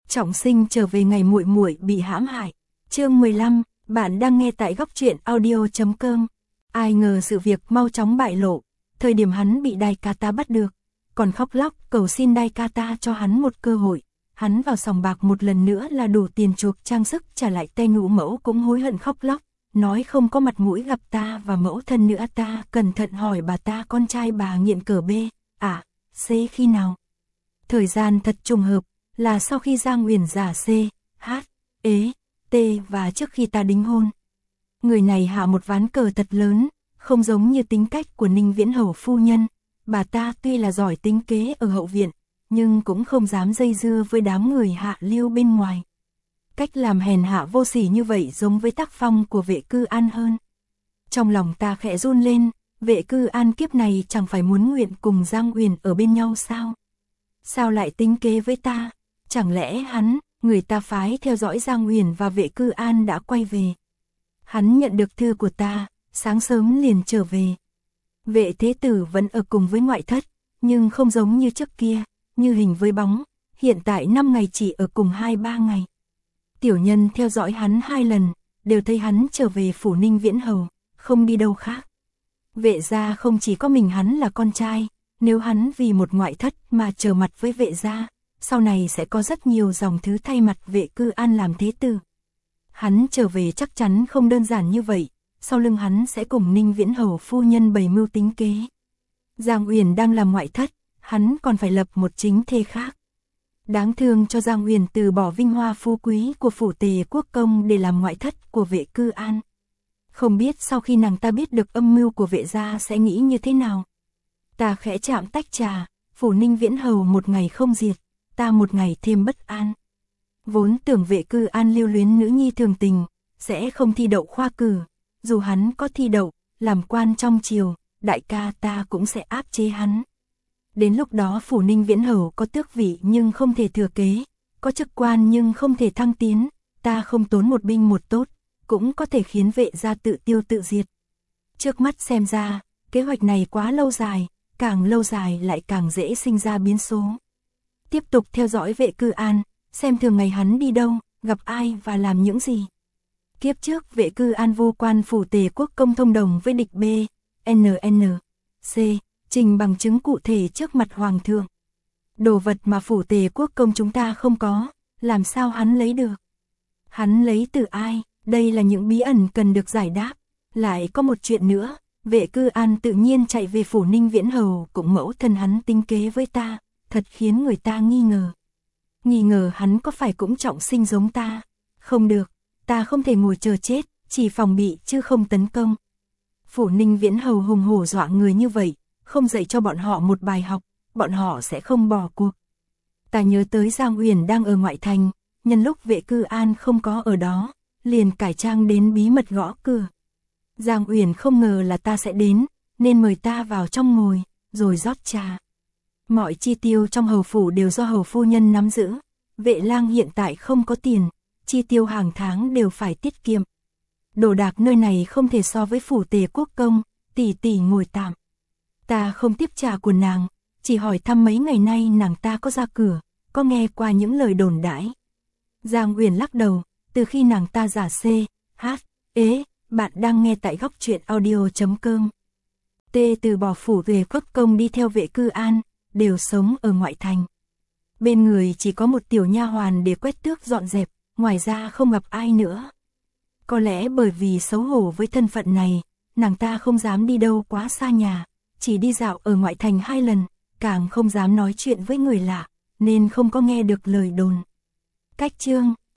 Trọng sinh trở về ngày muội muội bị hãm hại. Chương 15, bạn đang nghe tại góc truyện audio.com. Ai ngờ sự việc mau chóng bại lộ, thời điểm hắn bị Daikata bắt được, còn khóc lóc cầu xin Daikata cho hắn một cơ hội. Hắn vào sòng bạc một lần nữa là đủ tiền chuộc trang sức trả lại tay ngũ mẫu cũng hối hận khóc lóc, nói không có mặt mũi gặp ta và mẫu thân nữa. Ta cẩn thận hỏi bà ta con trai bà nghiện cờ B, C khi nào. Thời gian thật trùng hợp, là sau khi Giang Uyển giả C, H, E, T và trước khi ta đính hôn. Người này hạ một ván cờ thật lớn, không giống như tính cách của Ninh Viễn Hầu phu nhân. Bà ta tuy là giỏi tính kế ở hậu viện, nhưng cũng không dám dây dưa với đám người hạ lưu bên ngoài. Cách làm hèn hạ vô sỉ như vậy giống với tác phong của Vệ Cư An hơn. Trong lòng ta khẽ run lên, Vệ Cư An kiếp này chẳng phải muốn nguyện cùng Giang Uyển ở bên nhau sao? Sao lại tính kế với ta? Chẳng lẽ hắn, người ta phái theo dõi Giang Uyển và Vệ Cư An đã quay về? Hắn nhận được thư của ta, sáng sớm liền trở về. Vệ Thế Tử vẫn ở cùng với ngoại thất, nhưng không giống như trước kia, như hình với bóng, hiện tại 5 ngày chỉ ở cùng 2-3 ngày. Tiểu nhân theo dõi hắn 2 lần, đều thấy hắn trở về phủ Ninh Viễn Hầu, không đi đâu khác. Vệ gia không chỉ có mình hắn là con trai, nếu hắn vì một ngoại thất mà trở mặt với vệ gia, sau này sẽ có rất nhiều dòng thứ thay mặt Vệ Cư An làm thế tử. Hắn trở về chắc chắn không đơn giản như vậy, sau lưng hắn sẽ cùng Ninh Viễn Hầu phu nhân bày mưu tính kế. Giang Uyển đang làm ngoại thất, hắn còn phải lập một chính thê khác. Đáng thương cho Giang Uyển từ bỏ vinh hoa phú quý của phủ Tề Quốc công để làm ngoại thất của Vệ Cư An. Không biết sau khi nàng ta biết được âm mưu của vệ gia sẽ nghĩ như thế nào. Ta khẽ chạm tách trà, phủ Ninh Viễn Hầu một ngày không diệt, ta một ngày thêm bất an. Vốn tưởng Vệ Cư An lưu luyến nữ nhi thường tình, sẽ không thi đậu khoa cử. Dù hắn có thi đậu, làm quan trong triều, đại ca ta cũng sẽ áp chế hắn. Đến lúc đó phủ Ninh Viễn Hầu có tước vị nhưng không thể thừa kế, có chức quan nhưng không thể thăng tiến, ta không tốn một binh một tốt, cũng có thể khiến vệ gia tự tiêu tự diệt. Trước mắt xem ra, kế hoạch này quá lâu dài, càng lâu dài lại càng dễ sinh ra biến số. Tiếp tục theo dõi Vệ Cư An, xem thường ngày hắn đi đâu, gặp ai và làm những gì. Kiếp trước Vệ Cư An vô quan phủ Tề Quốc công thông đồng với địch B, C, trình bằng chứng cụ thể trước mặt hoàng thượng. Đồ vật mà phủ Tề Quốc công chúng ta không có, làm sao hắn lấy được? Hắn lấy từ ai? Đây là những bí ẩn cần được giải đáp. Lại có một chuyện nữa, Vệ Cư An tự nhiên chạy về phủ Ninh Viễn Hầu cũng mẫu thân hắn tính kế với ta, thật khiến người ta nghi ngờ. Nghi ngờ hắn có phải cũng trọng sinh giống ta? Không được, ta không thể ngồi chờ chết, chỉ phòng bị chứ không tấn công. Phủ Ninh Viễn Hầu hùng hổ dọa người như vậy, không dạy cho bọn họ một bài học, bọn họ sẽ không bỏ cuộc. Ta nhớ tới Giang Uyển đang ở ngoại thành, nhân lúc Vệ Cư An không có ở đó, liền cải trang đến bí mật gõ cửa. Giang Uyển không ngờ là ta sẽ đến, nên mời ta vào trong ngồi, rồi rót trà. Mọi chi tiêu trong hầu phủ đều do hầu phu nhân nắm giữ. Vệ lang hiện tại không có tiền, chi tiêu hàng tháng đều phải tiết kiệm. Đồ đạc nơi này không thể so với phủ Tề Quốc công, tỷ tỷ ngồi tạm. Ta không tiếp trà của nàng, chỉ hỏi thăm mấy ngày nay nàng ta có ra cửa, có nghe qua những lời đồn đãi. Giang Uyển lắc đầu, từ khi nàng ta giả C, H, E, bạn đang nghe tại góc truyện audio.com. T từ bỏ phủ Tề Quốc công đi theo Vệ Cư An, đều sống ở ngoại thành. Bên người chỉ có một tiểu nha hoàn để quét tước dọn dẹp, ngoài ra không gặp ai nữa. Có lẽ bởi vì xấu hổ với thân phận này, nàng ta không dám đi đâu quá xa nhà, chỉ đi dạo ở ngoại thành 2 lần, càng không dám nói chuyện với người lạ, nên không có nghe được lời đồn. Cách chương